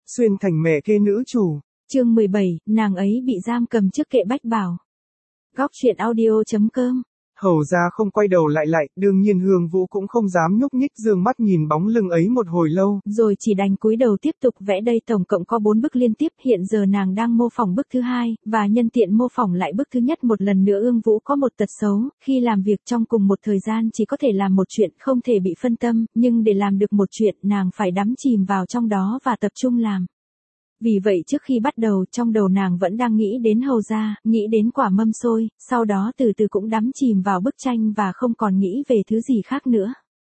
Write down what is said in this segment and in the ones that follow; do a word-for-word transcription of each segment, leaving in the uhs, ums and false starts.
xuyên thành mẹ kế nữ chủ. Chương mười bảy, nàng ấy bị giam cầm trước kệ Bách Bảo. Góc truyện audio chấm com. Hầu ra không quay đầu lại lại, đương nhiên Hương Vũ cũng không dám nhúc nhích, dương mắt nhìn bóng lưng ấy một hồi lâu. Rồi chỉ đành cúi đầu tiếp tục vẽ. Đây tổng cộng có bốn bức liên tiếp, hiện giờ nàng đang mô phỏng bức thứ hai, và nhân tiện mô phỏng lại bức thứ nhất một lần nữa. Ương Vũ có một tật xấu, khi làm việc trong cùng một thời gian chỉ có thể làm một chuyện, không thể bị phân tâm, nhưng để làm được một chuyện, nàng phải đắm chìm vào trong đó và tập trung làm. Vì vậy trước khi bắt đầu, trong đầu nàng vẫn đang nghĩ đến hầu gia, nghĩ đến quả mâm xôi, sau đó từ từ cũng đắm chìm vào bức tranh và không còn nghĩ về thứ gì khác nữa.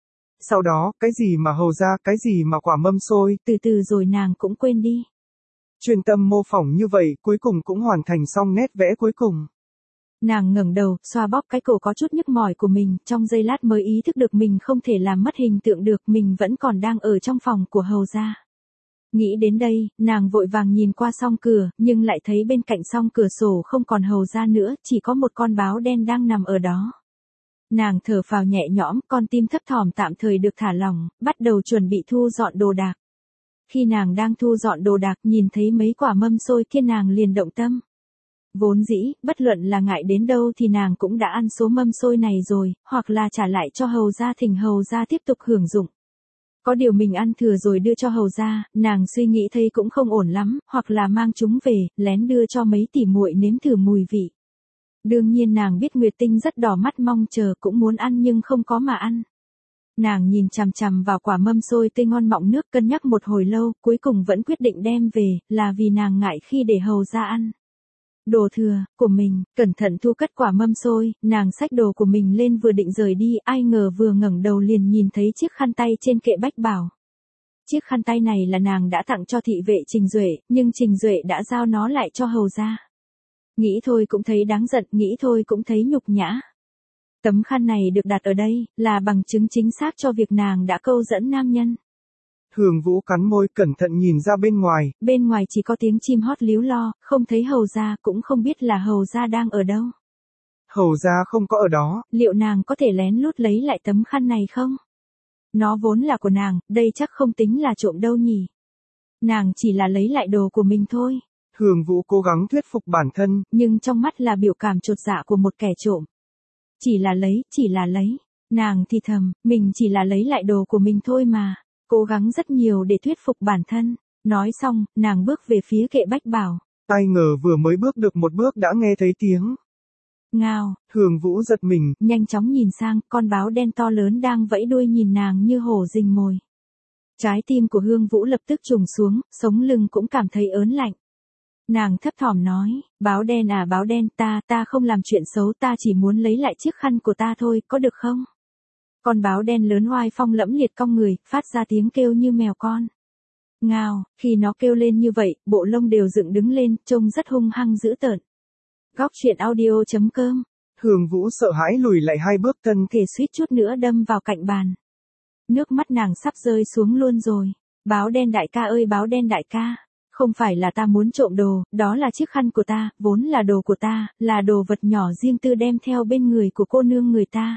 Sau đó, cái gì mà hầu gia, cái gì mà quả mâm xôi, từ từ rồi nàng cũng quên đi. Chuyên tâm mô phỏng như vậy, cuối cùng cũng hoàn thành xong nét vẽ cuối cùng. Nàng ngẩng đầu, xoa bóp cái cổ có chút nhức mỏi của mình, trong giây lát mới ý thức được mình không thể làm mất hình tượng được, mình vẫn còn đang ở trong phòng của hầu gia. Nghĩ đến đây, nàng vội vàng nhìn qua song cửa, nhưng lại thấy bên cạnh song cửa sổ không còn hầu gia nữa, chỉ có một con báo đen đang nằm ở đó. Nàng thở phào nhẹ nhõm, con tim thấp thỏm tạm thời được thả lỏng, bắt đầu chuẩn bị thu dọn đồ đạc. Khi nàng đang thu dọn đồ đạc, nhìn thấy mấy quả mâm xôi kia nàng liền động tâm. Vốn dĩ, bất luận là ngại đến đâu thì nàng cũng đã ăn số mâm xôi này rồi, hoặc là trả lại cho hầu gia thỉnh hầu gia tiếp tục hưởng dụng. Có điều mình ăn thừa rồi đưa cho hầu gia, nàng suy nghĩ thấy cũng không ổn lắm, hoặc là mang chúng về, lén đưa cho mấy tỉ muội nếm thử mùi vị. Đương nhiên nàng biết Nguyệt Tinh rất đỏ mắt mong chờ, cũng muốn ăn nhưng không có mà ăn. Nàng nhìn chằm chằm vào quả mâm xôi tươi ngon mọng nước, cân nhắc một hồi lâu, cuối cùng vẫn quyết định đem về, là vì nàng ngại khi để hầu gia ăn đồ thừa của mình. Cẩn thận thu cất quả mâm xôi, nàng xách đồ của mình lên vừa định rời đi, ai ngờ vừa ngẩng đầu liền nhìn thấy chiếc khăn tay trên kệ Bách Bảo. Chiếc khăn tay này là nàng đã tặng cho thị vệ Trình Duệ, nhưng Trình Duệ đã giao nó lại cho hầu gia. Nghĩ thôi cũng thấy đáng giận, nghĩ thôi cũng thấy nhục nhã. Tấm khăn này được đặt ở đây, là bằng chứng chính xác cho việc nàng đã câu dẫn nam nhân. Hương Vũ cắn môi cẩn thận nhìn ra bên ngoài. Bên ngoài chỉ có tiếng chim hót líu lo, không thấy hầu gia, cũng không biết là hầu gia đang ở đâu. Hầu gia không có ở đó. Liệu nàng có thể lén lút lấy lại tấm khăn này không? Nó vốn là của nàng, đây chắc không tính là trộm đâu nhỉ. Nàng chỉ là lấy lại đồ của mình thôi. Hương Vũ cố gắng thuyết phục bản thân, nhưng trong mắt là biểu cảm chột dạ của một kẻ trộm. Chỉ là lấy, chỉ là lấy. Nàng thì thầm, mình chỉ là lấy lại đồ của mình thôi mà. Cố gắng rất nhiều để thuyết phục bản thân. Nói xong, nàng bước về phía kệ Bách Bảo. Ai ngờ vừa mới bước được một bước đã nghe thấy tiếng ngao. Hương Vũ giật mình, nhanh chóng nhìn sang, con báo đen to lớn đang vẫy đuôi nhìn nàng như hổ rình mồi. Trái tim của Hương Vũ lập tức trùng xuống, sống lưng cũng cảm thấy ớn lạnh. Nàng thấp thỏm nói, báo đen à báo đen, ta, ta không làm chuyện xấu, ta chỉ muốn lấy lại chiếc khăn của ta thôi, có được không? Con báo đen lớn oai phong lẫm liệt cong người, phát ra tiếng kêu như mèo con. Ngao, khi nó kêu lên như vậy, bộ lông đều dựng đứng lên, trông rất hung hăng dữ tợn. Góc truyện audio chấm com. Hương Vũ sợ hãi lùi lại hai bước, thân thể suýt chút nữa đâm vào cạnh bàn. Nước mắt nàng sắp rơi xuống luôn rồi. Báo đen đại ca ơi báo đen đại ca. Không phải là ta muốn trộm đồ, đó là chiếc khăn của ta, vốn là đồ của ta, là đồ vật nhỏ riêng tư đem theo bên người của cô nương người ta.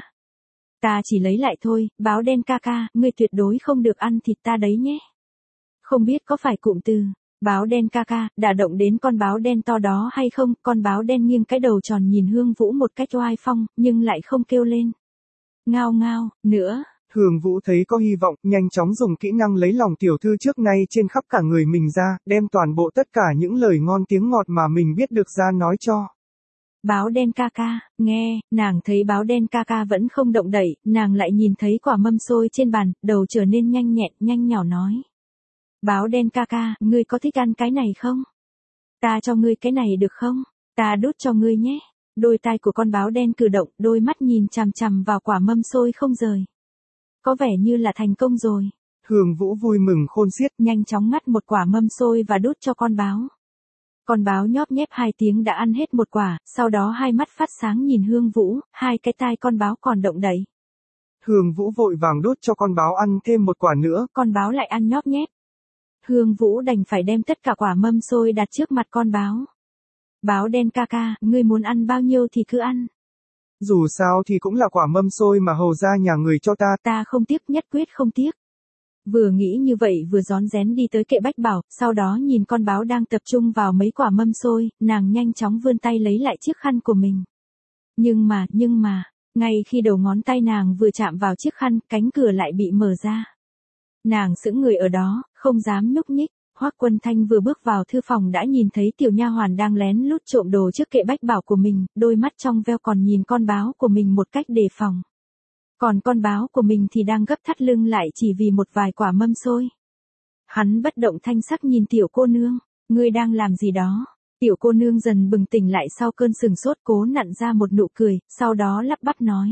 Ta chỉ lấy lại thôi, báo đen ca ca, ngươi tuyệt đối không được ăn thịt ta đấy nhé. Không biết có phải cụm từ báo đen ca ca đã động đến con báo đen to đó hay không? Con báo đen nghiêng cái đầu tròn nhìn Hương Vũ một cách oai phong, nhưng lại không kêu lên ngao ngao nữa. Hương Vũ thấy có hy vọng, nhanh chóng dùng kỹ năng lấy lòng tiểu thư trước nay trên khắp cả người mình ra, đem toàn bộ tất cả những lời ngon tiếng ngọt mà mình biết được ra nói cho. Báo đen ca ca, nghe, nàng thấy báo đen ca ca vẫn không động đậy, nàng lại nhìn thấy quả mâm xôi trên bàn, đầu trở nên nhanh nhẹn, nhanh nhỏ nói. Báo đen ca ca, ngươi có thích ăn cái này không? Ta cho ngươi cái này được không? Ta đút cho ngươi nhé. Đôi tai của con báo đen cử động, đôi mắt nhìn chằm chằm vào quả mâm xôi không rời. Có vẻ như là thành công rồi. Hương Vũ vui mừng khôn xiết, nhanh chóng ngắt một quả mâm xôi và đút cho con báo. Con báo nhóp nhép hai tiếng đã ăn hết một quả, sau đó hai mắt phát sáng nhìn Hương Vũ, hai cái tai con báo còn động đậy. Hương Vũ vội vàng đút cho con báo ăn thêm một quả nữa. Con báo lại ăn nhóp nhép. Hương Vũ đành phải đem tất cả quả mâm xôi đặt trước mặt con báo. Báo đen ca ca, ngươi muốn ăn bao nhiêu thì cứ ăn. Dù sao thì cũng là quả mâm xôi mà hầu gia nhà người cho ta. Ta không tiếc, nhất quyết không tiếc. Vừa nghĩ như vậy vừa rón rén đi tới kệ bách bảo, sau đó nhìn con báo đang tập trung vào mấy quả mâm xôi, nàng nhanh chóng vươn tay lấy lại chiếc khăn của mình. Nhưng mà, nhưng mà, ngay khi đầu ngón tay nàng vừa chạm vào chiếc khăn, cánh cửa lại bị mở ra. Nàng sững người ở đó, không dám nhúc nhích. Hoắc Quân Thanh vừa bước vào thư phòng đã nhìn thấy tiểu nha hoàn đang lén lút trộm đồ trước kệ bách bảo của mình, đôi mắt trong veo còn nhìn con báo của mình một cách đề phòng. Còn con báo của mình thì đang gấp thắt lưng lại chỉ vì một vài quả mâm xôi. Hắn bất động thanh sắc nhìn tiểu cô nương, ngươi đang làm gì đó? Tiểu cô nương dần bừng tỉnh lại sau cơn sừng sốt, cố nặn ra một nụ cười, sau đó lắp bắp nói.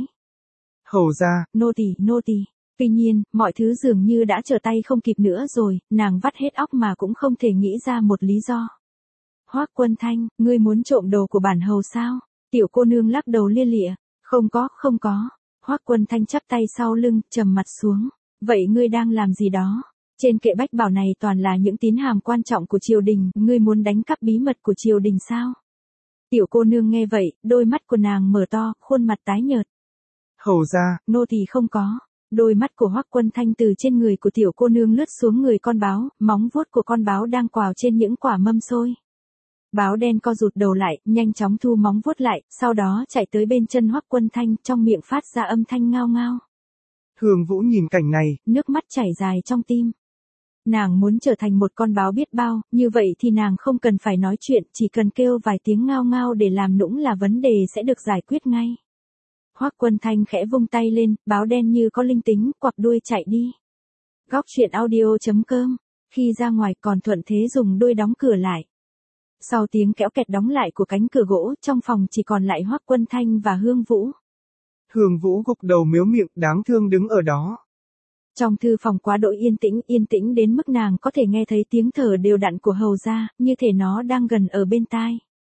Hầu ra, nô tỳ, nô tỳ. Tuy nhiên, mọi thứ dường như đã trở tay không kịp nữa rồi, nàng vắt hết óc mà cũng không thể nghĩ ra một lý do. Hoắc Quân Thanh, ngươi muốn trộm đồ của bản hầu sao? Tiểu cô nương lắc đầu lia lịa, không có, không có. Hoắc Quân Thanh chắp tay sau lưng, trầm mặt xuống. Vậy ngươi đang làm gì đó? Trên kệ bách bảo này toàn là những tín hàm quan trọng của triều đình, ngươi muốn đánh cắp bí mật của triều đình sao? Tiểu cô nương nghe vậy, đôi mắt của nàng mở to, khuôn mặt tái nhợt. Hầu ra, nô tỳ không có. Đôi mắt của Hoắc Quân Thanh từ trên người của tiểu cô nương lướt xuống người con báo, móng vuốt của con báo đang quào trên những quả mâm xôi. Báo đen co rụt đầu lại, nhanh chóng thu móng vuốt lại, sau đó chạy tới bên chân Hoắc Quân Thanh, trong miệng phát ra âm thanh ngao ngao. Hương Vũ nhìn cảnh này, nước mắt chảy dài trong tim. Nàng muốn trở thành một con báo biết bao, như vậy thì nàng không cần phải nói chuyện, chỉ cần kêu vài tiếng ngao ngao để làm nũng là vấn đề sẽ được giải quyết ngay. Hoắc Quân Thanh khẽ vung tay lên, báo đen như có linh tính, quặp đuôi chạy đi. Góc truyện audio chấm com, khi ra ngoài còn thuận thế dùng đuôi đóng cửa lại. Sau tiếng kéo kẹt đóng lại của cánh cửa gỗ, trong phòng chỉ còn lại Hoắc Quân Thanh và Hương Vũ. Hương Vũ gục đầu mếu miệng, đáng thương đứng ở đó. Trong thư phòng quá đỗi yên tĩnh, yên tĩnh đến mức nàng có thể nghe thấy tiếng thở đều đặn của hầu gia, như thể nó đang gần ở bên tai.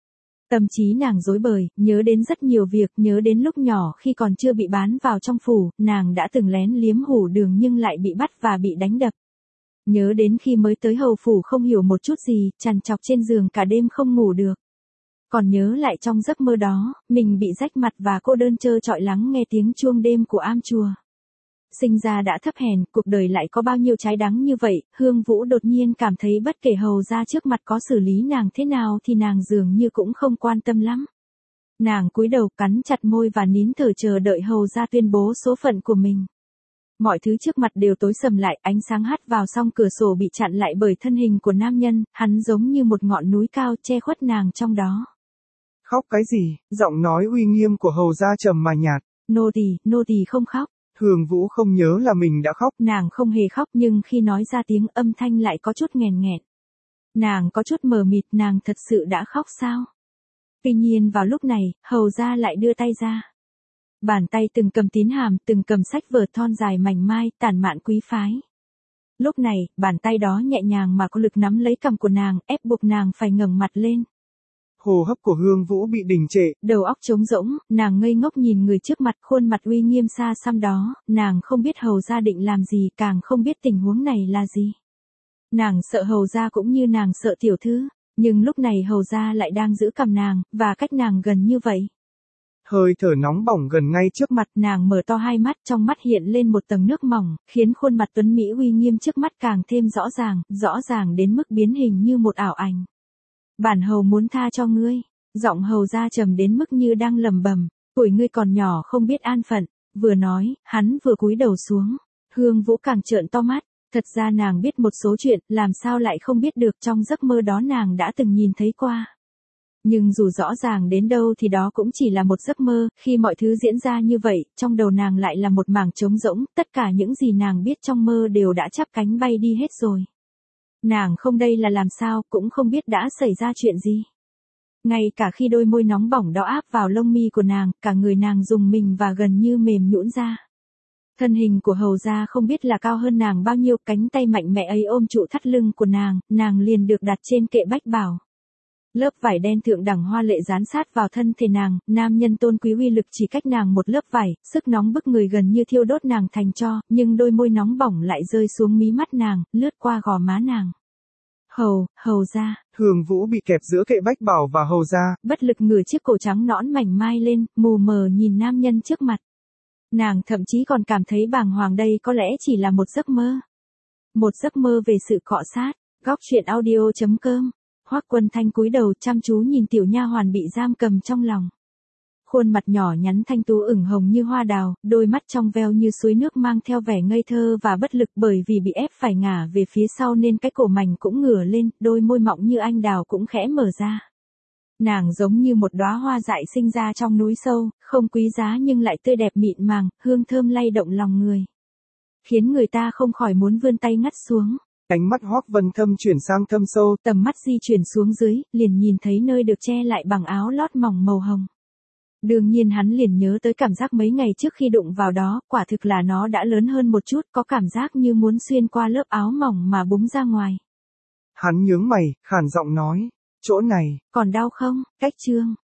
Tâm trí nàng rối bời, nhớ đến rất nhiều việc, nhớ đến lúc nhỏ khi còn chưa bị bán vào trong phủ, nàng đã từng lén liếm hủ đường nhưng lại bị bắt và bị đánh đập. Nhớ đến khi mới tới hầu phủ không hiểu một chút gì, trằn trọc trên giường cả đêm không ngủ được. Còn nhớ lại trong giấc mơ đó, mình bị rách mặt và cô đơn trơ trọi lắng nghe tiếng chuông đêm của am chùa. Sinh ra đã thấp hèn, cuộc đời lại có bao nhiêu trái đắng như vậy, Hương Vũ đột nhiên cảm thấy bất kể hầu ra trước mặt có xử lý nàng thế nào thì nàng dường như cũng không quan tâm lắm. Nàng cúi đầu cắn chặt môi và nín thở chờ đợi hầu ra tuyên bố số phận của mình. Mọi thứ trước mặt đều tối sầm lại, ánh sáng hắt vào song cửa sổ bị chặn lại bởi thân hình của nam nhân, hắn giống như một ngọn núi cao che khuất nàng trong đó. Khóc cái gì? Giọng nói uy nghiêm của hầu gia trầm mà nhạt. Nô tỳ, nô tỳ không khóc. Hương Vũ không nhớ là mình đã khóc. Nàng không hề khóc nhưng khi nói ra tiếng âm thanh lại có chút nghèn nghẹn. Nàng có chút mờ mịt, nàng thật sự đã khóc sao? Tuy nhiên vào lúc này, hầu gia lại đưa tay ra. Bàn tay từng cầm tín hàm, từng cầm sách vở thon dài mảnh mai, tản mạn quý phái. Lúc này, bàn tay đó nhẹ nhàng mà có lực nắm lấy cằm của nàng, ép buộc nàng phải ngẩng mặt lên. Hô hấp của Hương Vũ bị đình trệ. Đầu óc trống rỗng, nàng ngây ngốc nhìn người trước mặt, khuôn mặt uy nghiêm xa xăm đó, nàng không biết hầu gia định làm gì, càng không biết tình huống này là gì. Nàng sợ hầu gia cũng như nàng sợ tiểu thư, nhưng lúc này hầu gia lại đang giữ cằm nàng, và cách nàng gần như vậy. Hơi thở nóng bỏng gần ngay trước mặt, nàng mở to hai mắt, trong mắt hiện lên một tầng nước mỏng, khiến khuôn mặt tuấn mỹ uy nghiêm trước mắt càng thêm rõ ràng, rõ ràng đến mức biến hình như một ảo ảnh. Bản hầu muốn tha cho ngươi, giọng hầu gia trầm đến mức như đang lẩm bẩm, tuổi ngươi còn nhỏ không biết an phận, vừa nói, hắn vừa cúi đầu xuống. Hương Vũ càng trợn to mắt, thật ra nàng biết một số chuyện, làm sao lại không biết được, trong giấc mơ đó nàng đã từng nhìn thấy qua. Nhưng dù rõ ràng đến đâu thì đó cũng chỉ là một giấc mơ, khi mọi thứ diễn ra như vậy, trong đầu nàng lại là một mảng trống rỗng, tất cả những gì nàng biết trong mơ đều đã chắp cánh bay đi hết rồi. Nàng không đây là làm sao, cũng không biết đã xảy ra chuyện gì. Ngay cả khi đôi môi nóng bỏng đó áp vào lông mi của nàng, cả người nàng rùng mình và gần như mềm nhũn ra. Thân hình của hầu gia không biết là cao hơn nàng bao nhiêu, cánh tay mạnh mẽ ấy ôm trụ thắt lưng của nàng, nàng liền được đặt trên kệ bách bảo. Lớp vải đen thượng đẳng hoa lệ dán sát vào thân thể nàng, nam nhân tôn quý uy lực chỉ cách nàng một lớp vải, sức nóng bức người gần như thiêu đốt nàng thành tro, nhưng đôi môi nóng bỏng lại rơi xuống mí mắt nàng, lướt qua gò má nàng. Hầu, hầu gia. Hương Vũ bị kẹp giữa kệ bách bảo và hầu gia, bất lực ngửa chiếc cổ trắng nõn mảnh mai lên, mù mờ nhìn nam nhân trước mặt. Nàng thậm chí còn cảm thấy bàng hoàng đây có lẽ chỉ là một giấc mơ. một giấc mơ về sự cọ sát. Góc truyện audio chấm com. Hoắc Quân Thanh cúi đầu chăm chú nhìn tiểu nha hoàn bị giam cầm trong lòng. Khuôn mặt nhỏ nhắn thanh tú ửng hồng như hoa đào, đôi mắt trong veo như suối nước mang theo vẻ ngây thơ và bất lực, bởi vì bị ép phải ngả về phía sau nên cái cổ mảnh cũng ngửa lên, đôi môi mọng như anh đào cũng khẽ mở ra. Nàng giống như một đóa hoa dại sinh ra trong núi sâu, không quý giá nhưng lại tươi đẹp mịn màng, hương thơm lay động lòng người, khiến người ta không khỏi muốn vươn tay ngắt xuống. Ánh mắt Hoắc Vân Thâm chuyển sang thâm sâu, tầm mắt di chuyển xuống dưới, liền nhìn thấy nơi được che lại bằng áo lót mỏng màu hồng. Đương nhiên hắn liền nhớ tới cảm giác mấy ngày trước khi đụng vào đó, quả thực là nó đã lớn hơn một chút, có cảm giác như muốn xuyên qua lớp áo mỏng mà búng ra ngoài. Hắn nhướng mày, khàn giọng nói, chỗ này, còn đau không, Cách Trương?